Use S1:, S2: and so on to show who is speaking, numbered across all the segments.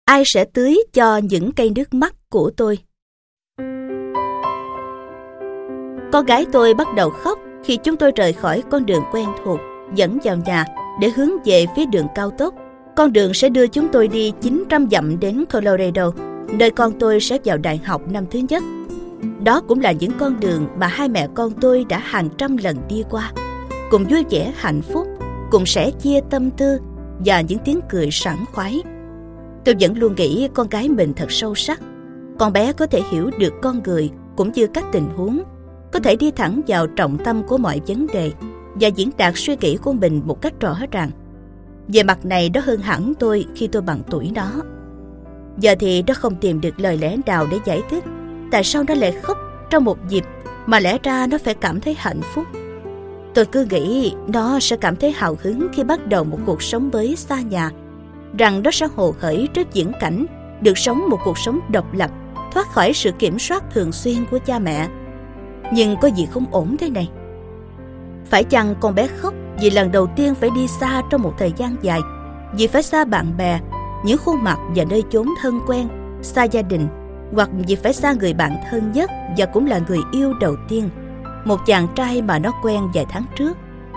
S1: Ai sẽ tưới cho những cây nước mắt của tôi? Con gái tôi bắt đầu khóc khi chúng tôi rời khỏi con đường quen thuộc dẫn vào nhà để hướng về phía đường cao tốc. Con đường sẽ đưa chúng tôi đi 900 dặm đến Colorado, nơi con tôi sẽ vào đại học năm thứ nhất. Đó cũng là những con đường mà hai mẹ con tôi đã hàng trăm lần đi qua, cùng vui vẻ hạnh phúc, cùng sẻ chia tâm tư và những tiếng cười sảng khoái. Tôi vẫn luôn nghĩ con gái mình thật sâu sắc. Con bé có thể hiểu được con người cũng như các tình huống, có thể đi thẳng vào trọng tâm của mọi vấn đề và diễn đạt suy nghĩ của mình một cách rõ ràng. Về mặt này nó hơn hẳn tôi khi tôi bằng tuổi nó. Giờ thì nó không tìm được lời lẽ nào để giải thích tại sao nó lại khóc trong một dịp mà lẽ ra nó phải cảm thấy hạnh phúc. Tôi cứ nghĩ nó sẽ cảm thấy hào hứng khi bắt đầu một cuộc sống mới xa nhà, rằng nó sẽ hồ hởi trước viễn cảnh được sống một cuộc sống độc lập, thoát khỏi sự kiểm soát thường xuyên của cha mẹ. Nhưng có gì không ổn thế này? Phải chăng con bé khóc vì lần đầu tiên phải đi xa trong một thời gian dài, vì phải xa bạn bè, những khuôn mặt và nơi chốn thân quen, xa gia đình, hoặc vì phải xa người bạn thân nhất và cũng là người yêu đầu tiên, một chàng trai mà nó quen vài tháng trước?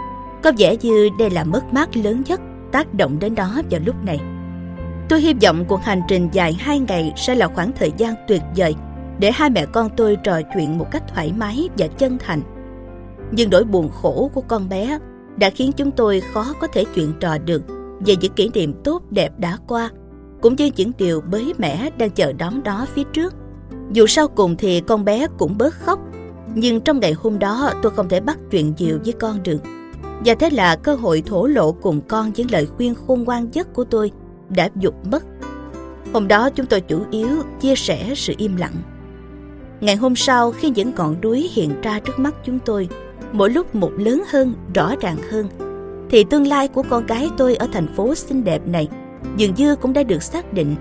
S1: Có vẻ như đây là mất mát lớn nhất tác động đến nó vào lúc này. Tôi hy vọng cuộc hành trình dài 2 ngày sẽ là khoảng thời gian tuyệt vời để hai mẹ con tôi trò chuyện một cách thoải mái và chân thành. Nhưng nỗi buồn khổ của con bé đã khiến chúng tôi khó có thể chuyện trò được về những kỷ niệm tốt đẹp đã qua, cũng như những điều mới mẻ đang chờ đón đó phía trước. Dù sau cùng thì con bé cũng bớt khóc, nhưng trong ngày hôm đó tôi không thể bắt chuyện nhiều với con được. Và thế là cơ hội thổ lộ cùng con những lời khuyên khôn ngoan nhất của tôi đã vụt mất. Hôm đó chúng tôi chủ yếu chia sẻ sự im lặng. Ngày hôm sau, khi những ngọn núi hiện ra trước mắt chúng tôi, mỗi lúc một lớn hơn, rõ ràng hơn, thì tương lai của con gái tôi ở thành phố xinh đẹp này dường như cũng đã được xác định.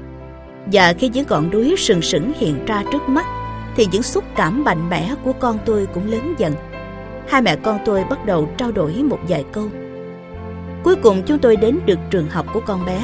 S1: Và khi những ngọn núi sừng sững hiện ra trước mắt, thì những xúc cảm mạnh mẽ của con tôi cũng lớn dần. Hai mẹ con tôi bắt đầu trao đổi một vài câu. Cuối cùng chúng tôi đến được trường học của con bé.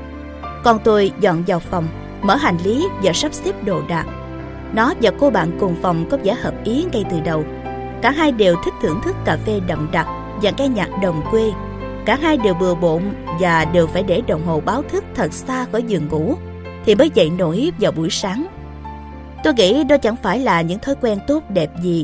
S1: Con tôi dọn vào phòng, mở hành lý và sắp xếp đồ đạc. Nó và cô bạn cùng phòng có vẻ hợp ý ngay từ đầu. Cả hai đều thích thưởng thức cà phê đậm đặc và nghe nhạc đồng quê. Cả hai đều bừa bộn và đều phải để đồng hồ báo thức thật xa khỏi giường ngủ thì mới dậy nổi vào buổi sáng. Tôi nghĩ đó chẳng phải là những thói quen tốt đẹp gì.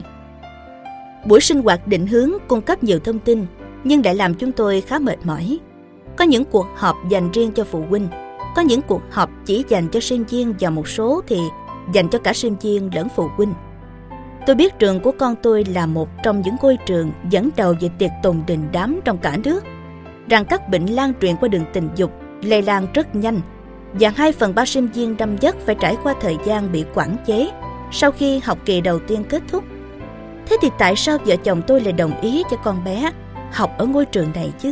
S1: Buổi sinh hoạt định hướng cung cấp nhiều thông tin nhưng lại làm chúng tôi khá mệt mỏi. Có những cuộc họp dành riêng cho phụ huynh, có những cuộc họp chỉ dành cho sinh viên và một số thì dành cho cả sinh viên lẫn phụ huynh. Tôi biết trường của con tôi là một trong những ngôi trường dẫn đầu về tiệc tùng đình đám trong cả nước, rằng các bệnh lan truyền qua đường tình dục lây lan rất nhanh và 2/3 sinh viên năm nhất phải trải qua thời gian bị quản chế sau khi học kỳ đầu tiên kết thúc. Thế thì tại sao vợ chồng tôi lại đồng ý cho con bé học ở ngôi trường này chứ?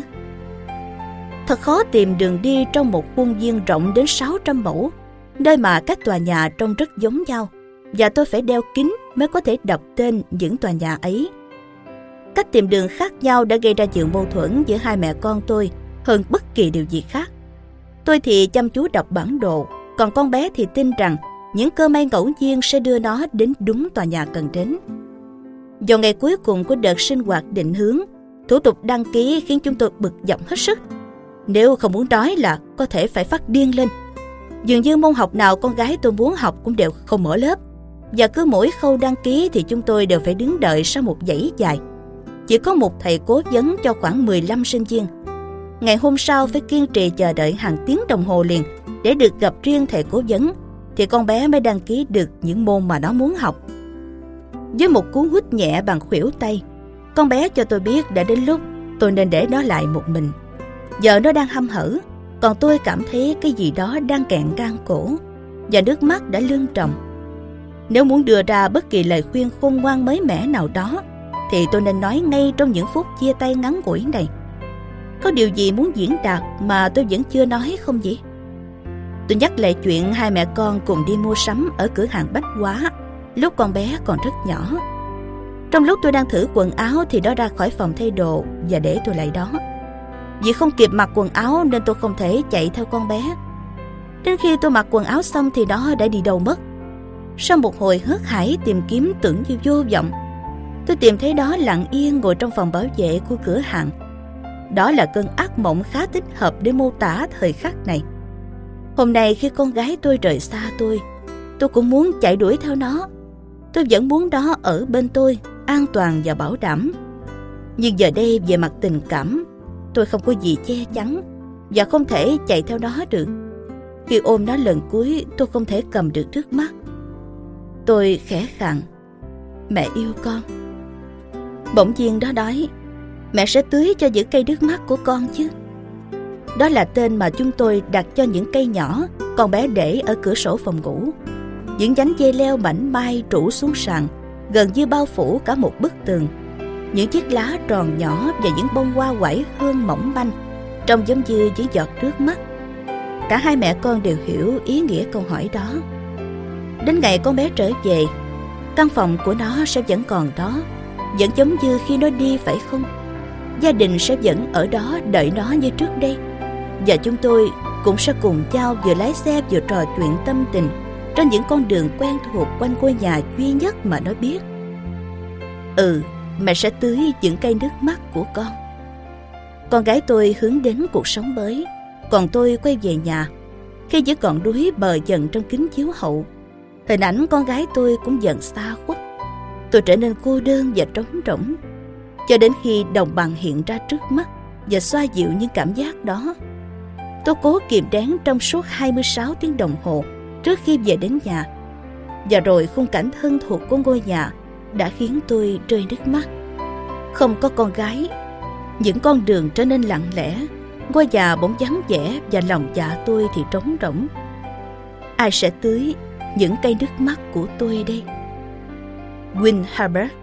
S1: Thật khó tìm đường đi trong một khuôn viên rộng đến 600 mẫu, nơi mà các tòa nhà trông rất giống nhau, và tôi phải đeo kính mới có thể đọc tên những tòa nhà ấy. Cách tìm đường khác nhau đã gây ra nhiều mâu thuẫn giữa hai mẹ con tôi hơn bất kỳ điều gì khác. Tôi thì chăm chú đọc bản đồ, còn con bé thì tin rằng những cơ may ngẫu nhiên sẽ đưa nó đến đúng tòa nhà cần đến. Vào ngày cuối cùng của đợt sinh hoạt định hướng, thủ tục đăng ký khiến chúng tôi bực dọc hết sức. Nếu không muốn nói là có thể phải phát điên lên. Dường như môn học nào con gái tôi muốn học cũng đều không mở lớp, và cứ mỗi khâu đăng ký thì chúng tôi đều phải đứng đợi sau một dãy dài. Chỉ có một thầy cố vấn cho khoảng 15 sinh viên. Ngày hôm sau phải kiên trì chờ đợi hàng tiếng đồng hồ liền để được gặp riêng thầy cố vấn, thì con bé mới đăng ký được những môn mà nó muốn học. Với một cú hút nhẹ bằng khuỷu tay, con bé cho tôi biết đã đến lúc tôi nên để nó lại một mình. Giờ nó đang hăm hở, còn tôi cảm thấy cái gì đó đang kẹn ngang cổ, và nước mắt đã lưng tròng. Nếu muốn đưa ra bất kỳ lời khuyên khôn ngoan mới mẻ nào đó, thì tôi nên nói ngay trong những phút chia tay ngắn ngủi này. Có điều gì muốn diễn đạt mà tôi vẫn chưa nói không nhỉ? Tôi nhắc lại chuyện hai mẹ con cùng đi mua sắm ở cửa hàng bách hóa lúc con bé còn rất nhỏ. Trong lúc tôi đang thử quần áo thì nó ra khỏi phòng thay đồ và để tôi lại đó. Vì không kịp mặc quần áo nên tôi không thể chạy theo con bé. Đến khi tôi mặc quần áo xong thì nó đã đi đâu mất. Sau một hồi hớt hải tìm kiếm tưởng như vô vọng, tôi tìm thấy nó lặng yên ngồi trong phòng bảo vệ của cửa hàng. Đó là cơn ác mộng khá thích hợp để mô tả thời khắc này. Hôm nay khi con gái tôi rời xa tôi cũng muốn chạy đuổi theo nó. Tôi vẫn muốn nó ở bên tôi, an toàn và bảo đảm. Nhưng giờ đây về mặt tình cảm, tôi không có gì che chắn và không thể chạy theo nó được. Khi ôm nó lần cuối, tôi không thể cầm được nước mắt. Tôi khẽ khàng: "Mẹ yêu con." Bỗng nhiên nó nói: "Mẹ sẽ tưới cho những cây nước mắt của con chứ." Đó là tên mà chúng tôi đặt cho những cây nhỏ con bé để ở cửa sổ phòng ngủ. Những nhánh dây leo mảnh mai trụ xuống sàn, gần như bao phủ cả một bức tường. Những chiếc lá tròn nhỏ và những bông hoa oải hương mỏng manh, trông giống như những giọt nước mắt. Cả hai mẹ con đều hiểu ý nghĩa câu hỏi đó. Đến ngày con bé trở về, căn phòng của nó sẽ vẫn còn đó, vẫn giống như khi nó đi, phải không? Gia đình sẽ vẫn ở đó đợi nó như trước đây. Và chúng tôi cũng sẽ cùng nhau vừa lái xe vừa trò chuyện tâm tình trên những con đường quen thuộc quanh ngôi nhà duy nhất mà nó biết. Mẹ sẽ tưới những cây nước mắt của con. Con gái tôi hướng đến cuộc sống mới, còn tôi quay về nhà. Khi vẫn còn đuối bờ dần trong kính chiếu hậu, hình ảnh con gái tôi cũng dần xa khuất. Tôi trở nên cô đơn và trống rỗng, cho đến khi đồng bằng hiện ra trước mắt và xoa dịu những cảm giác đó. Tôi cố kìm nén trong suốt 26 tiếng đồng hồ trước khi về đến nhà. Và rồi khung cảnh thân thuộc của ngôi nhà đã khiến tôi rơi nước mắt. Không có con gái, những con đường trở nên lặng lẽ, ngôi nhà bỗng vắng vẻ và lòng dạ tôi thì trống rỗng. Ai sẽ tưới những cây nước mắt của tôi đây? Win Herbert.